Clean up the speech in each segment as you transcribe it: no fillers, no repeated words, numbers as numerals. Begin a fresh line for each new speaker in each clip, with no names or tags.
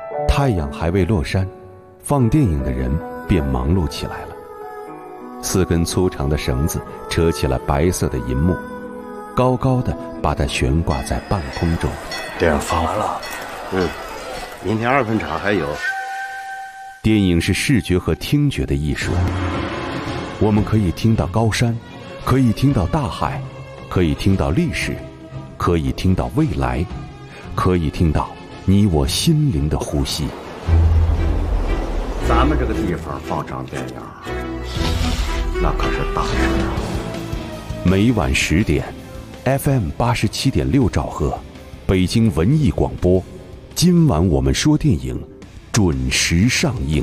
太阳还未落山，放电影的人便忙碌起来了。4根粗长的绳子扯起了白色的银幕，高高的把它悬挂在半空中。
电影放完了，
明天2分场还有。
电影是视觉和听觉的艺术，我们可以听到高山，可以听到大海，可以听到历史，可以听到未来，可以听到你我心灵的呼吸。
咱们这个地方放场电影，那可是大事啊！
每晚10点 ，FM 87.6兆赫，北京文艺广播。今晚我们说电影，准时上映。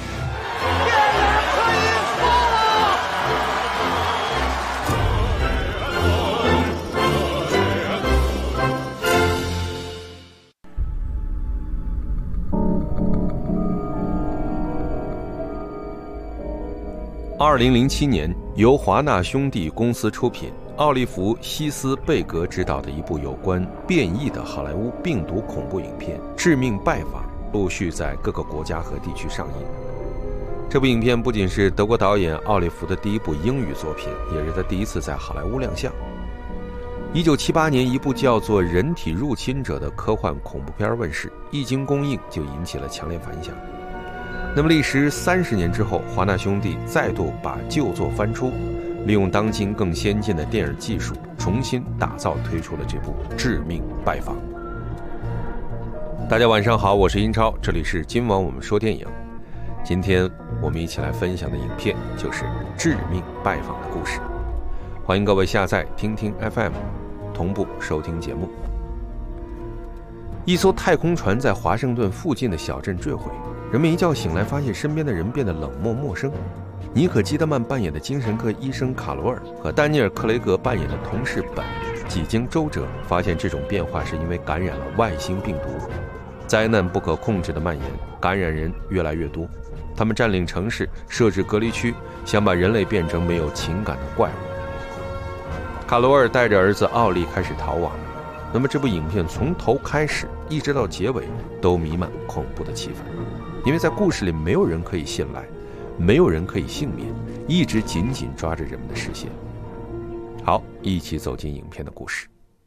2007年，由华纳兄弟公司出品，奥利弗·希斯贝格执导的一部有关变异的好莱坞病毒恐怖影片《致命拜访》陆续在各个国家和地区上映。这部影片不仅是德国导演奥利弗的第一部英语作品，也是他第一次在好莱坞亮相。1978年，一部叫做《人体入侵者》的科幻恐怖片问世，一经公映就引起了强烈反响。那么历时30年之后，华纳兄弟再度把旧作翻出，利用当今更先进的电影技术重新打造推出了这部《致命拜访》。大家晚上好，我是英超，这里是今晚我们说电影。今天我们一起来分享的影片就是《致命拜访》的故事。欢迎各位下载听听 FM， 同步收听节目。一艘太空船在华盛顿附近的小镇坠毁，人们一觉醒来，发现身边的人变得冷漠陌生。妮可基德曼扮演的精神科医生卡罗尔和丹尼尔·克雷格扮演的同事本几经周折，发现这种变化是因为感染了外星病毒。灾难不可控制的蔓延，感染人越来越多，他们占领城市，设置隔离区，想把人类变成没有情感的怪物。卡罗尔带着儿子奥利开始逃亡。那么这部影片从头开始一直到结尾都弥漫恐怖的气氛，因为在故事里没有人可以信赖，没有人可以幸免，一直紧紧抓着人们的视线。好，一起走进影片的故事。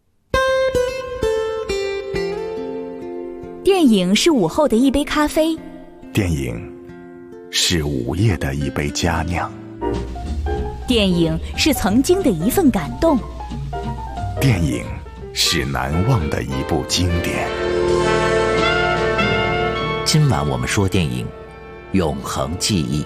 电影是午后的一杯咖啡，
电影是午夜的一杯佳酿，
电影是曾经的一份感动，
电影是难忘的一部经典。
今晚我们说电影，永恒记忆。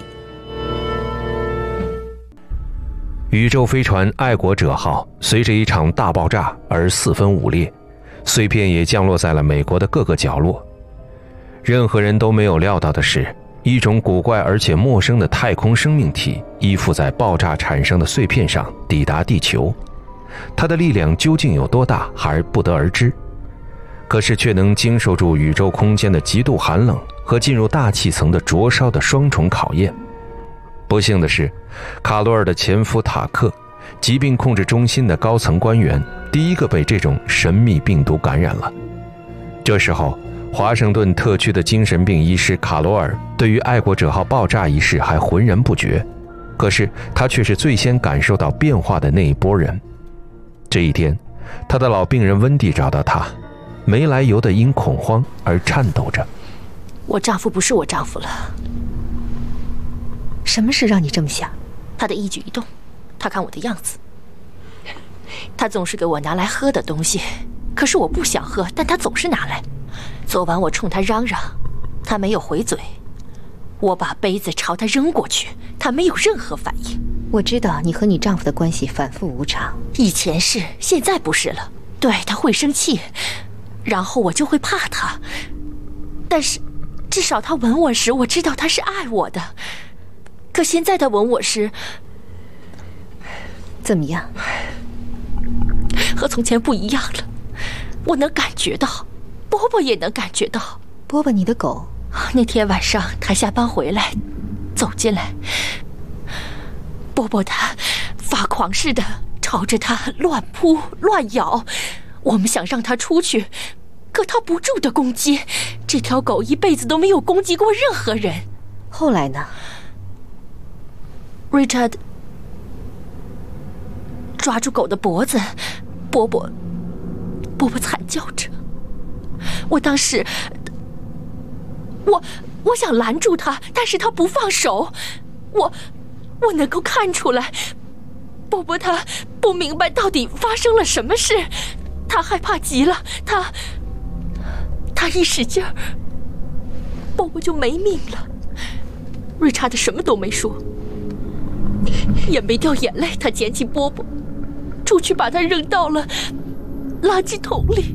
宇宙飞船爱国者号随着一场大爆炸而四分五裂，碎片也降落在了美国的各个角落。任何人都没有料到的是，一种古怪而且陌生的太空生命体依附在爆炸产生的碎片上抵达地球，它的力量究竟有多大还不得而知，可是却能经受住宇宙空间的极度寒冷和进入大气层的灼烧的双重考验。不幸的是，卡罗尔的前夫塔克，疾病控制中心的高层官员，第一个被这种神秘病毒感染了。这时候，华盛顿特区的精神病医师卡罗尔对于爱国者号爆炸一事还浑然不觉，可是他却是最先感受到变化的那一波人。这一天，他的老病人温蒂找到他，没来由的因恐慌而颤抖着。
我丈夫不是我丈夫了。什么事让你这么想？他的一举一动，他看我的样子，他总是给我拿来喝的东西，可是我不想喝，但他总是拿来。昨晚我冲他嚷嚷，他没有回嘴，我把杯子朝他扔过去，他没有任何反应。
我知道你和你丈夫的关系反复无常，
以前是，现在不是了。对，他会生气，然后我就会怕他，但是至少他吻我时，我知道他是爱我的。可现在他吻我时，
怎么样？
和从前不一样了，我能感觉到，波波也能感觉到。
波波，你的狗？
那天晚上他下班回来，走进来，波波他发狂似的朝着他乱扑乱咬，我们想让他出去， 可他不住的攻击，这条狗一辈子都没有攻击过任何人。
后来呢
？Richard 抓住狗的脖子，波波惨叫着。我当时，我想拦住他，但是他不放手。我能够看出来，波波他不明白到底发生了什么事，他害怕极了，他一使劲儿，波波就没命了。瑞查德什么都没说，也没掉眼泪，他捡起波波，出去把他扔到了垃圾桶里。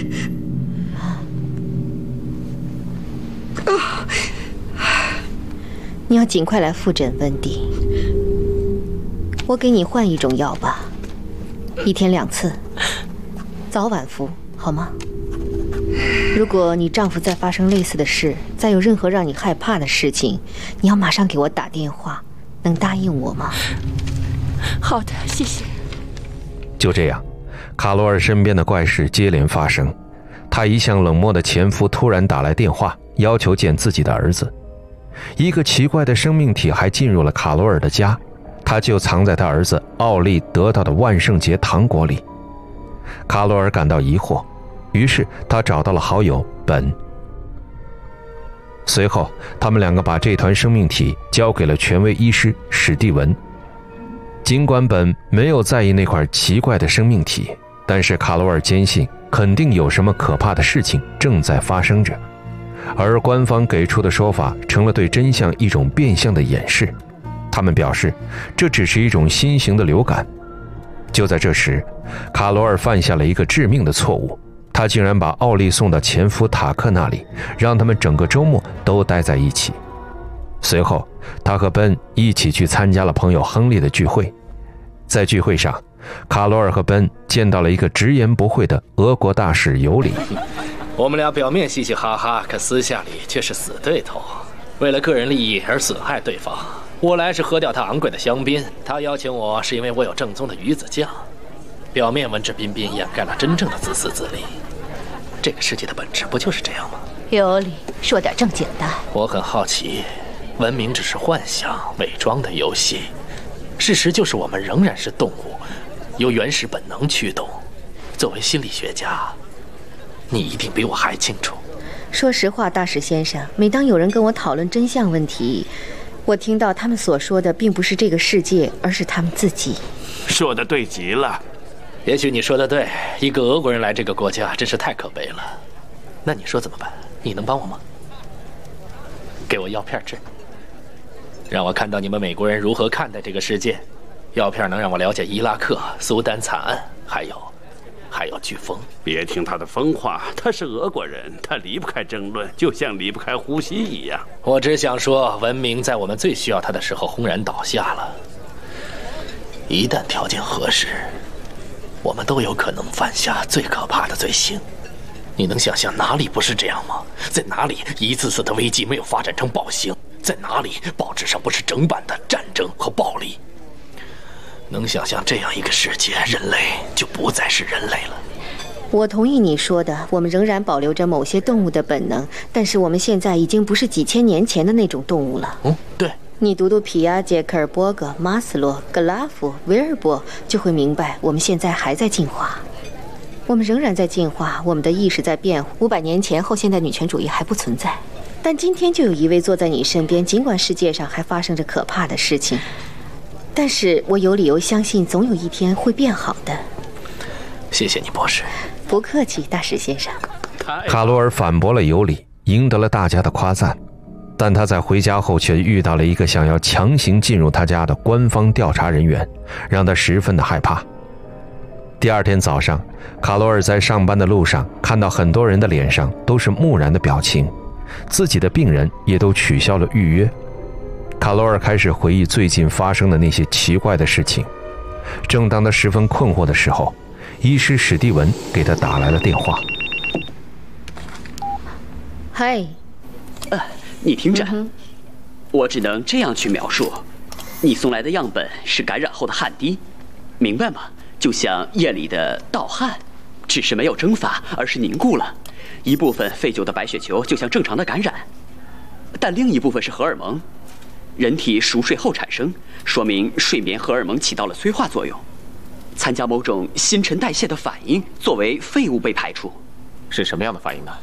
你要尽快来复诊温迪，我给你换一种药吧，1天2次，早晚服，好吗？如果你丈夫再发生类似的事，再有任何让你害怕的事情，你要马上给我打电话，能答应我吗？
好的，谢谢。
就这样，卡罗尔身边的怪事接连发生。她一向冷漠的前夫突然打来电话，要求见自己的儿子。一个奇怪的生命体还进入了卡罗尔的家，他就藏在他儿子奥利得到的万圣节糖果里。卡罗尔感到疑惑，于是他找到了好友本。随后他们两个把这团生命体交给了权威医师史蒂文。尽管本没有在意那块奇怪的生命体，但是卡罗尔坚信肯定有什么可怕的事情正在发生着，而官方给出的说法成了对真相一种变相的掩饰。他们表示这只是一种新型的流感。就在这时，卡罗尔犯下了一个致命的错误，他竟然把奥利送到前夫塔克那里，让他们整个周末都待在一起。随后他和本一起去参加了朋友亨利的聚会。在聚会上，卡罗尔和本见到了一个直言不讳的俄国大使尤里。
我们俩表面嘻嘻哈哈，可私下里却是死对头，为了个人利益而损害对方。我来是喝掉他昂贵的香槟，他邀请我是因为我有正宗的鱼子酱。表面文质彬彬，掩盖了真正的自私自利。这个世界的本质不就是这样吗？
尤里，说点正经的。
我很好奇，文明只是幻想、伪装的游戏，事实就是我们仍然是动物，由原始本能驱动。作为心理学家，你一定比我还清楚。
说实话，大使先生，每当有人跟我讨论真相问题，我听到他们所说的并不是这个世界，而是他们自己。
说得对极了。
也许你说的对，一个俄国人来这个国家真是太可悲了。那你说怎么办？你能帮我吗？给我药片治，让我看到你们美国人如何看待这个世界。药片能让我了解伊拉克、苏丹惨案，还有飓风。
别听他的疯话，他是俄国人，他离不开争论，就像离不开呼吸一样。
我只想说，文明在我们最需要它的时候轰然倒下了。一旦条件合适，我们都有可能犯下最可怕的罪行。你能想象哪里不是这样吗？在哪里一次次的危机没有发展成暴行？在哪里报纸上不是整版的战争和暴力？能想象这样一个世界，人类就不再是人类了。
我同意你说的，我们仍然保留着某些动物的本能，但是我们现在已经不是几千年前的那种动物了。
对。
你读读皮亚杰、科尔伯格、马斯洛、格拉夫、维尔伯，就会明白我们现在还在进化。我们仍然在进化，我们的意识在变化。500年前后现代女权主义还不存在，但今天就有一位坐在你身边，尽管世界上还发生着可怕的事情，但是我有理由相信总有一天会变好的。
谢谢你，博士。
不客气，大使先生。
卡罗尔反驳了尤里，赢得了大家的夸赞。但他在回家后却遇到了一个想要强行进入他家的官方调查人员，让他十分的害怕。第二天早上，卡罗尔在上班的路上看到很多人的脸上都是木然的表情，自己的病人也都取消了预约。卡罗尔开始回忆最近发生的那些奇怪的事情。正当他十分困惑的时候，医师史蒂文给他打来了电话。
嗨，
你听着，我只能这样去描述：你送来的样本是感染后的汗滴，明白吗？就像夜里的盗汗，只是没有蒸发，而是凝固了。 一部分废旧的白血球就像正常的感染，但另一部分是荷尔蒙，人体熟睡后产生，说明睡眠荷尔蒙起到了催化作用，参加某种新陈代谢的反应，作为废物被排出。
是什么样的反应呢？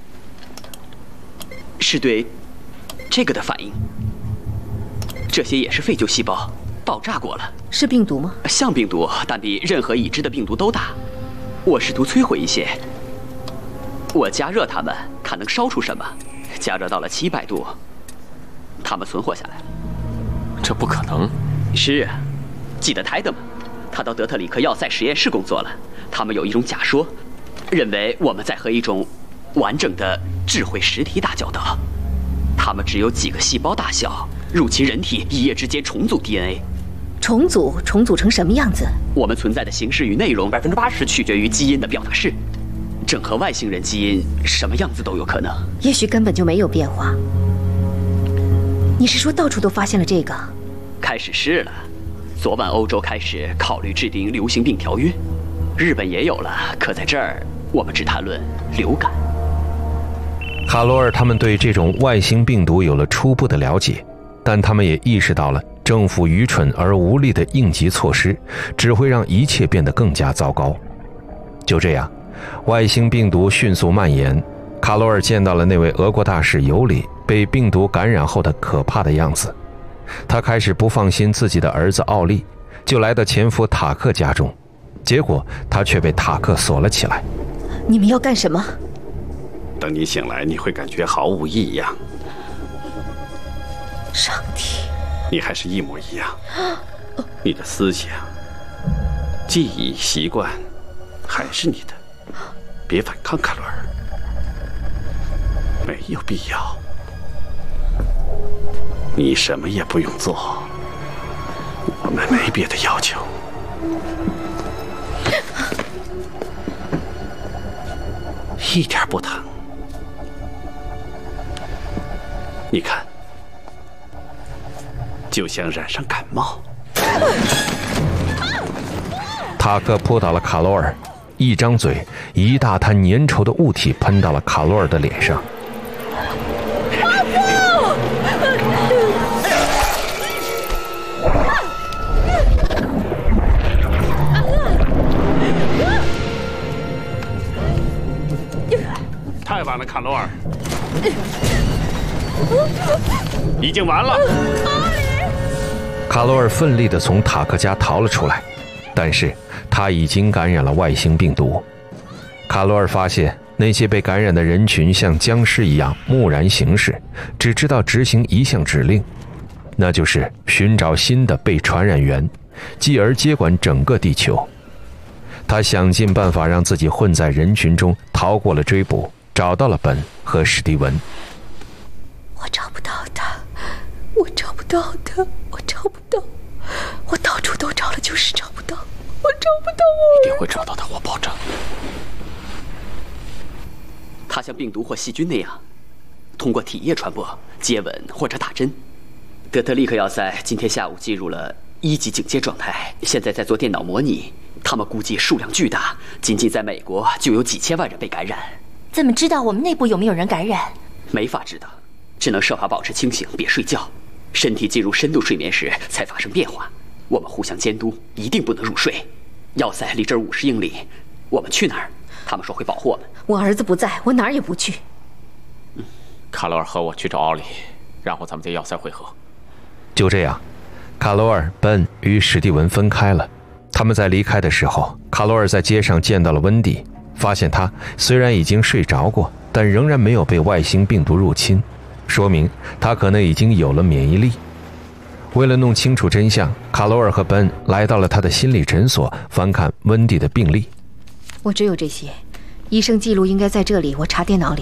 是对这个的反应。这些也是废旧细胞，爆炸过了。
是病毒吗？
像病毒，但比任何已知的病毒都大。我试图摧毁一些，我加热它们，看能烧出什么。加热到了700度，它们存活下来了。
这不可能。
是啊，记得泰德吗？他到德特里克要塞实验室工作了。他们有一种假说，认为我们在和一种完整的智慧实体打交道。他们只有几个细胞大小，入侵人体，一夜之间重组 DNA。
重组成什么样子？
我们存在的形式与内容80%取决于基因的表达式。整合外星人基因，什么样子都有可能。
也许根本就没有变化。你是说到处都发现了这个？
开始是了。昨晚欧洲开始考虑制定流行病条约，日本也有了。可在这儿，我们只谈论流感。
卡罗尔他们对这种外星病毒有了初步的了解，但他们也意识到了政府愚蠢而无力的应急措施只会让一切变得更加糟糕。就这样，外星病毒迅速蔓延。卡罗尔见到了那位俄国大使尤里被病毒感染后的可怕的样子，他开始不放心自己的儿子奥利，就来到前夫塔克家中，结果他却被塔克锁了起来。
你们要干什么？
等你醒来，你会感觉毫无异样。
上帝，
你还是一模一样。你的思想、记忆、习惯还是你的。别反抗，卡罗尔，没有必要。你什么也不用做，我们没别的要求。一点不疼。你看，就像染上感冒。
塔克扑倒了卡罗尔，一张嘴，一大滩粘稠的物体喷到了卡罗尔的脸上。
太晚了，卡罗尔，已经完了。
卡罗尔奋力地从塔克家逃了出来，但是他已经感染了外星病毒。卡罗尔发现那些被感染的人群像僵尸一样木然行事，只知道执行一项指令，那就是寻找新的被传染源，继而接管整个地球。他想尽办法让自己混在人群中，逃过了追捕，找到了本和史蒂文。
我找不到他，我找不到他，我找不到，我到处都找了，就是找不到，我找不到我。
一定会找到的，我保证。
它像病毒或细菌那样，通过体液传播、接吻或者打针。德特利克要塞今天下午进入了1级警戒状态，现在在做电脑模拟。他们估计数量巨大，仅仅在美国就有几千万人被感染。
怎么知道我们内部有没有人感染？
没法知道，只能设法保持清醒，别睡觉。身体进入深度睡眠时才发生变化。我们互相监督，一定不能入睡。要塞离这儿50英里，我们去哪儿？他们说会保护我们。
我儿子不在，我哪儿也不去。
卡罗尔和我去找奥利，然后咱们在要塞会合。
就这样，卡罗尔、本与史蒂文分开了。他们在离开的时候，卡罗尔在街上见到了温蒂，发现他虽然已经睡着过，但仍然没有被外星病毒入侵，说明他可能已经有了免疫力。为了弄清楚真相，卡罗尔和本来到了他的心理诊所，翻看温蒂的病历。
我只有这些，医生记录应该在这里，我查电脑里。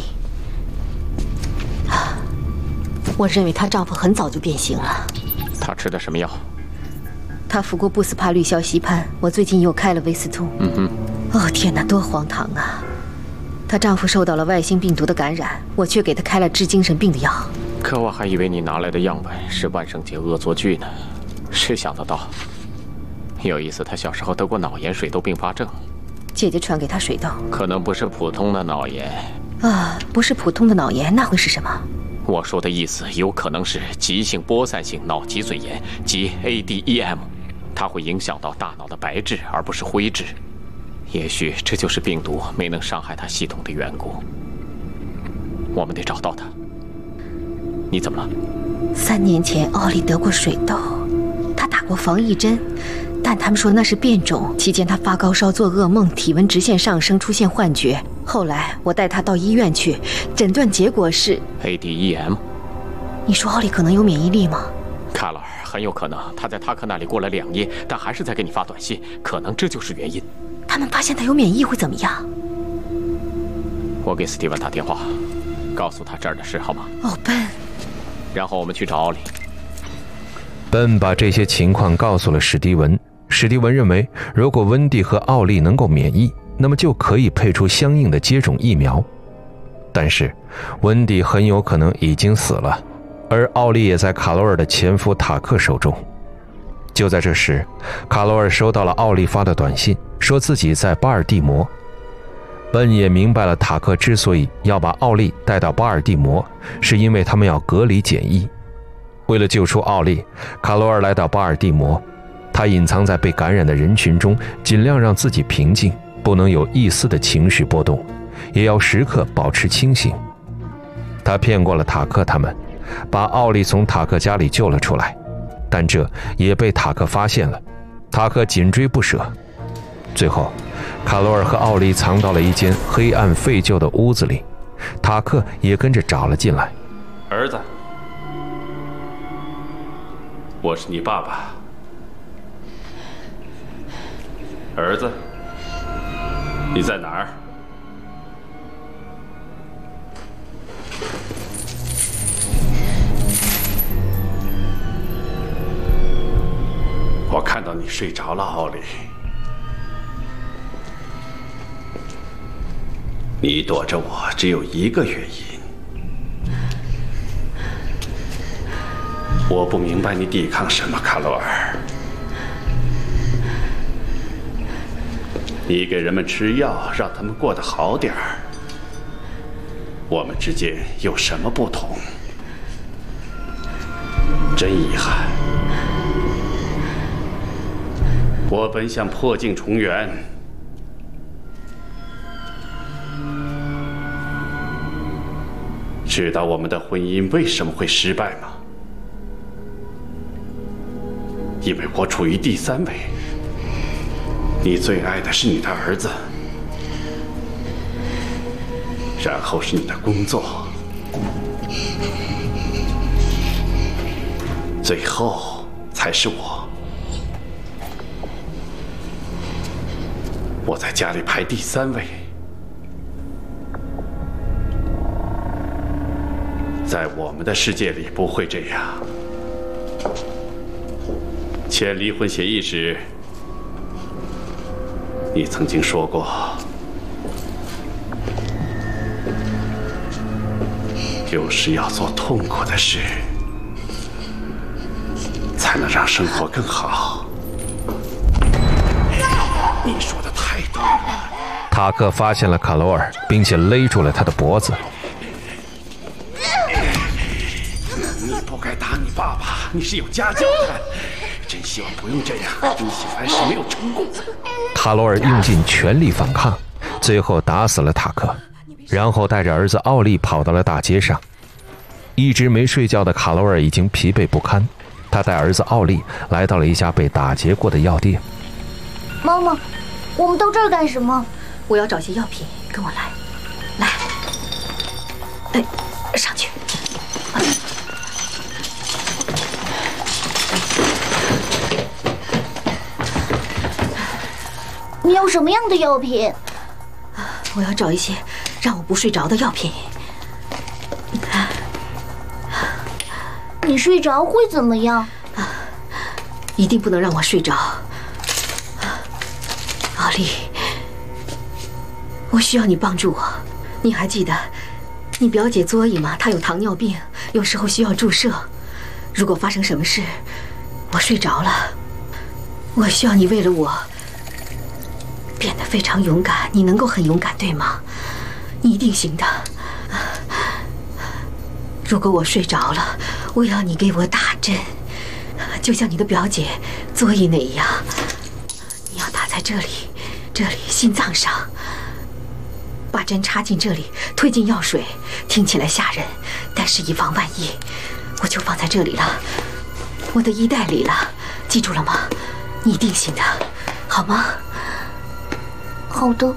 我认为她丈夫很早就变形了。
她吃的什么药？
她服过布斯帕氯硝西泮，我最近又开了维斯图。哦天哪，多荒唐啊！她丈夫受到了外星病毒的感染，我却给她开了治精神病的药。
可我还以为你拿来的样本是万圣节恶作剧呢，谁想得到？有一次她小时候得过脑炎水痘并发症，
姐姐传给她水痘，
可能不是普通的脑炎。
啊，不是普通的脑炎，那会是什么？
我说的意思有可能是急性播散性脑脊髓炎，即 ADEM， 它会影响到大脑的白质而不是灰质。也许这就是病毒没能伤害它系统的缘故。我们得找到它。你怎么了
？3年前奥利得过水痘，他打过防疫针，但他们说那是变种。期间他发高烧、做噩梦，体温直线上升，出现幻觉。后来我带他到医院去，诊断结果是
ADEM。
你说奥利可能有免疫力吗？
卡勒尔，很有可能他在塔克那里过了2夜，但还是在给你发短信，可能这就是原因。
他们发现他有免疫会怎么样？
我给斯蒂文打电话，告诉他这儿的事好吗？
哦，笨。
然后我们去找奥利。
本把这些情况告诉了史蒂文。史蒂文认为，如果温蒂和奥利能够免疫，那么就可以配出相应的接种疫苗。但是，温蒂很有可能已经死了，而奥利也在卡罗尔的前夫塔克手中。就在这时，卡罗尔收到了奥利发的短信，说自己在巴尔的摩。本也明白了塔克之所以要把奥利带到巴尔的摩，是因为他们要隔离检疫。为了救出奥利，卡罗尔来到巴尔的摩，他隐藏在被感染的人群中，尽量让自己平静，不能有一丝的情绪波动，也要时刻保持清醒。他骗过了塔克他们，把奥利从塔克家里救了出来，但这也被塔克发现了，塔克紧追不舍。最后，卡罗尔和奥利藏到了一间黑暗废旧的屋子里，塔克也跟着找了进来。
儿子，我是你爸爸。儿子，你在哪儿？我看到你睡着了，奥利。你躲着我只有一个原因，我不明白你抵抗什么，卡罗尔。你给人们吃药，让他们过得好点儿。我们之间有什么不同？真遗憾，我本想破镜重圆。知道我们的婚姻为什么会失败吗？因为我处于第3位。你最爱的是你的儿子，然后是你的工作，最后才是我。我在家里排第3位。在我们的世界里不会这样。签离婚协议时，你曾经说过，有时要做痛苦的事，才能让生活更好。你说的太对了。
塔克发现了卡罗尔，并且勒住了他的脖子。
你不该打你爸爸，你是有家教的。真希望不用这样，你小孩时没有成功。
卡罗尔用尽全力反抗，最后打死了塔克，然后带着儿子奥利跑到了大街上。一直没睡觉的卡罗尔已经疲惫不堪，他带儿子奥利来到了一家被打劫过的药店。
妈妈，我们到这儿干什么？
我要找些药品，跟我来。来，上去。
你要什么样的药品？
我要找一些让我不睡着的药品。
你睡着会怎么样？
一定不能让我睡着。奥利，我需要你帮助我。你还记得你表姐佐伊吗？她有糖尿病，有时候需要注射。如果发生什么事，我睡着了，我需要你为了我变得非常勇敢。你能够很勇敢，对吗？你一定行的。 如果我睡着了，我要你给我打针，就像你的表姐佐伊那样。你要打在这里，心脏上，把针插进这里，推进药水。听起来吓人，但是以防万一，我就放在这里了，我的衣袋里了。记住了吗？你一定行的，好吗？
好的。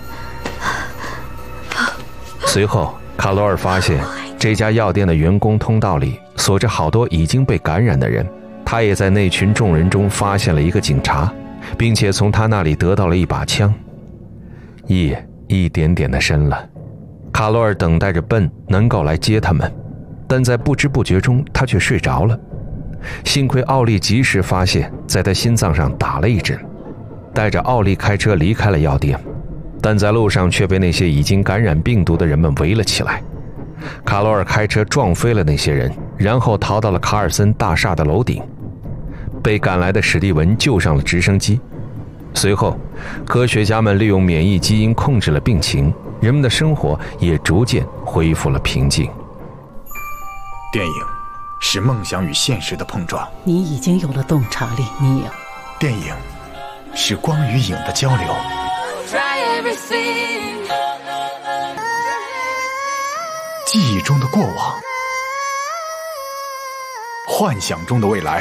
随后，卡罗尔发现这家药店的员工通道里锁着好多已经被感染的人。他也在那群众人中发现了一个警察，并且从他那里得到了一把枪。夜一点点的深了，卡罗尔等待着笨能够来接他们，但在不知不觉中他却睡着了。幸亏奥利及时发现，在他心脏上打了一针，带着奥利开车离开了药店，但在路上却被那些已经感染病毒的人们围了起来。卡罗尔开车撞飞了那些人，然后逃到了卡尔森大厦的楼顶。被赶来的史蒂文救上了直升机。随后，科学家们利用免疫基因控制了病情，人们的生活也逐渐恢复了平静。
电影是梦想与现实的碰撞。
你已经有了洞察力，尼尔。
电影是光与影的交流。记忆中的过往，幻想中的未来。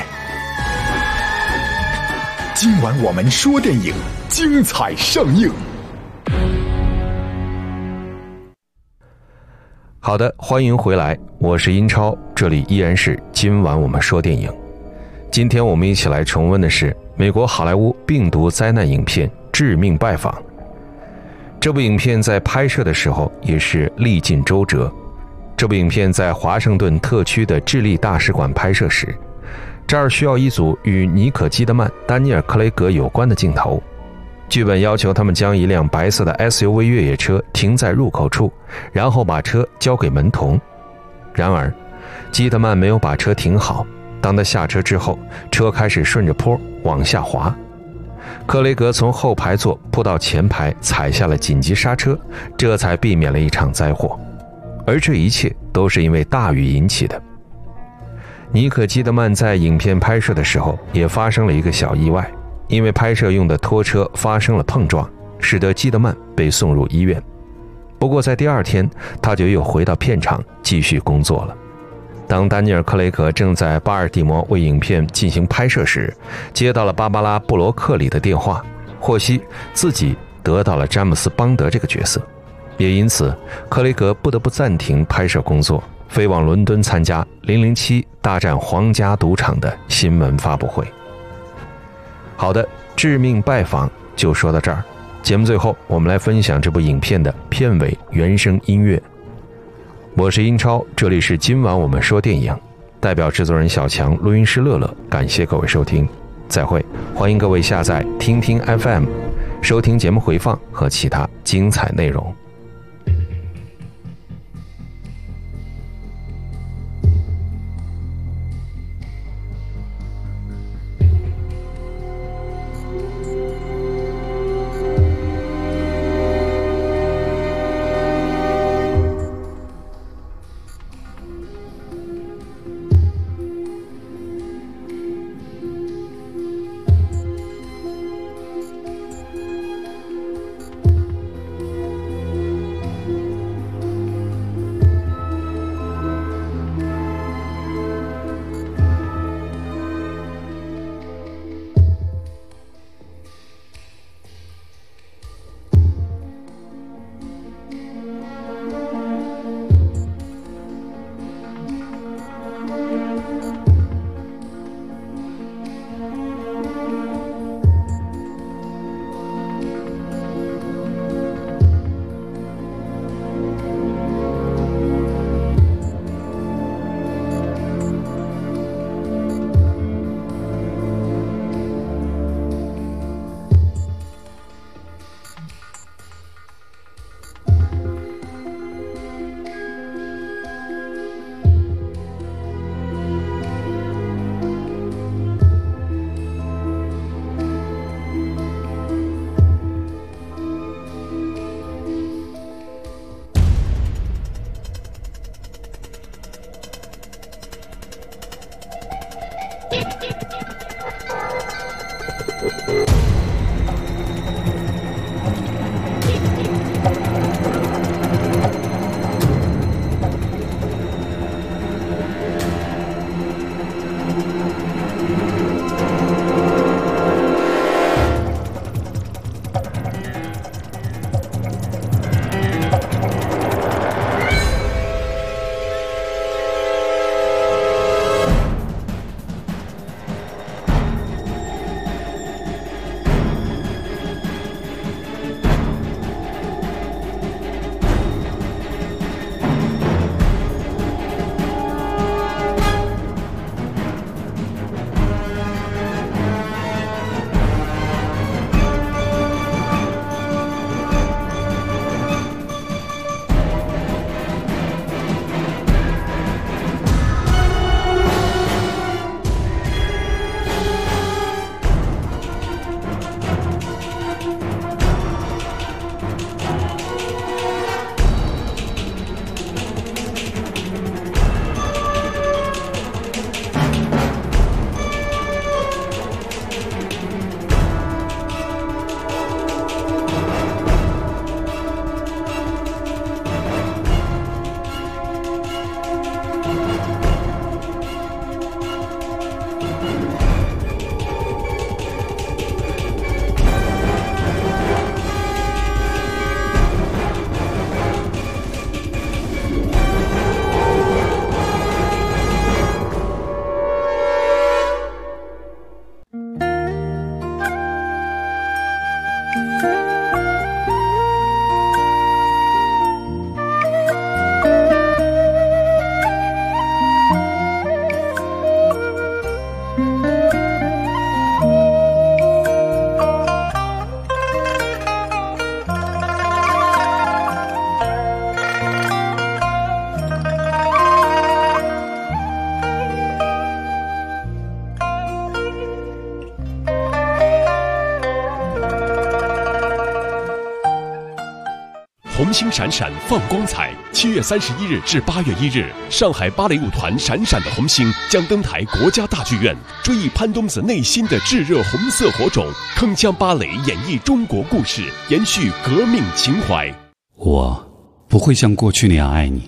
今晚我们说电影，精彩上映。
好的，欢迎回来，我是英超，这里依然是今晚我们说电影。今天我们一起来重温的是美国好莱坞病毒灾难影片《致命拜访》。这部影片在拍摄的时候也是历尽周折。这部影片在华盛顿特区的智利大使馆拍摄时，这儿需要一组与尼可基德曼、丹尼尔·克雷格有关的镜头。剧本要求他们将一辆白色的 SUV 越野车停在入口处，然后把车交给门童。然而，基德曼没有把车停好，当他下车之后，车开始顺着坡往下滑。克雷格从后排座扑到前排，踩下了紧急刹车，这才避免了一场灾祸。而这一切都是因为大雨引起的。尼可基德曼在影片拍摄的时候也发生了一个小意外，因为拍摄用的拖车发生了碰撞，使得基德曼被送入医院。不过在第二天，他就又回到片场继续工作了。当丹尼尔·克雷格正在巴尔的摩为影片进行拍摄时，接到了芭芭拉·布罗克里的电话，获悉自己得到了詹姆斯·邦德这个角色，也因此克雷格不得不暂停拍摄工作，飞往伦敦参加007大战皇家赌场的新闻发布会。好的，致命拜访就说到这儿。节目最后，我们来分享这部影片的片尾原声音乐。我是英超，这里是今晚我们说电影，代表制作人小强，录音师乐乐，感谢各位收听，再会。欢迎各位下载听听 FM， 收听节目回放和其他精彩内容。
红星闪闪放光彩，7月31日至8月1日，上海芭蕾舞团闪闪的红星将登台国家大剧院，追忆潘冬子内心的炙热红色火种，铿锵芭蕾演绎中国故事，延续革命情怀。
我不会像过去那样爱你。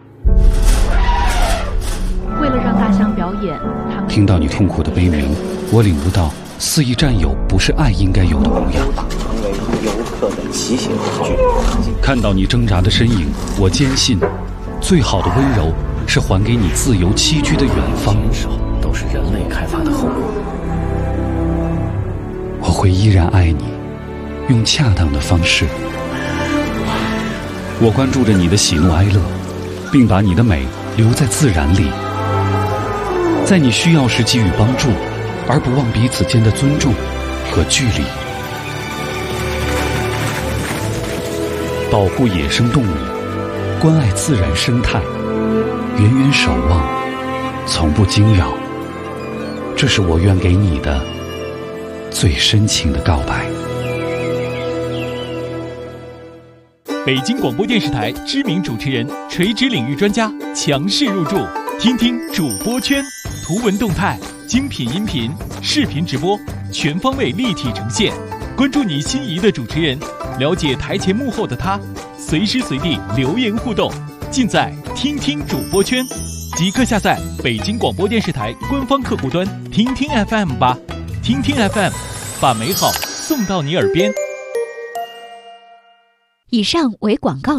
为了让大象表演，他们
听到你痛苦的悲鸣，我领悟到肆意占有不是爱应该有的模样。
成为游客的骑行工具。
看到你挣扎的身影，我坚信，最好的温柔是还给你自由栖居的远方。
都是人类开发的后路。
我会依然爱你，用恰当的方式。我关注着你的喜怒哀乐，并把你的美留在自然里，在你需要时给予帮助，而不忘彼此间的尊重和距离。保护野生动物，关爱自然生态，远远守望，从不惊扰。这是我愿给你的最深情的告白。
北京广播电视台知名主持人、垂直领域专家强势入驻，听听主播圈，图文动态、精品音频、视频直播，全方位立体呈现。关注你心仪的主持人，了解台前幕后的他，随时随地留言互动，尽在听听主播圈。即刻下载北京广播电视台官方客户端听听 FM 吧，听听 FM， 把美好送到你耳边。
以上为广告。